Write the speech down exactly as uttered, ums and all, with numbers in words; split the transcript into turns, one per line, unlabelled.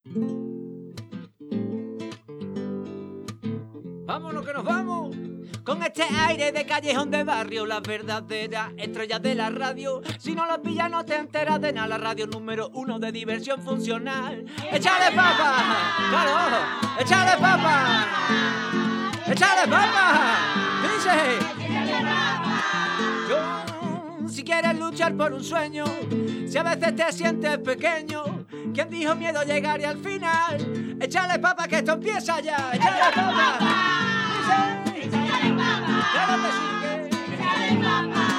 Vámonos que nos vamos. Con este aire de callejón de barrio, las verdaderas estrellas de la radio. Si no los pillas no te enteras de nada. La radio número uno de diversión funcional. ¡Échale papa! ¡Claro! ¡Échale papa! ¡Échale papa! ¡Dice! Yo, si quieres luchar por un sueño, si a veces te sientes pequeño, ¿quién dijo miedo llegar y al final? ¡Échale papa que esto empieza ya! ¡Échale papa! ¡Dice! ¡Échale papa! ¡Claro que sí! ¡Échale papa!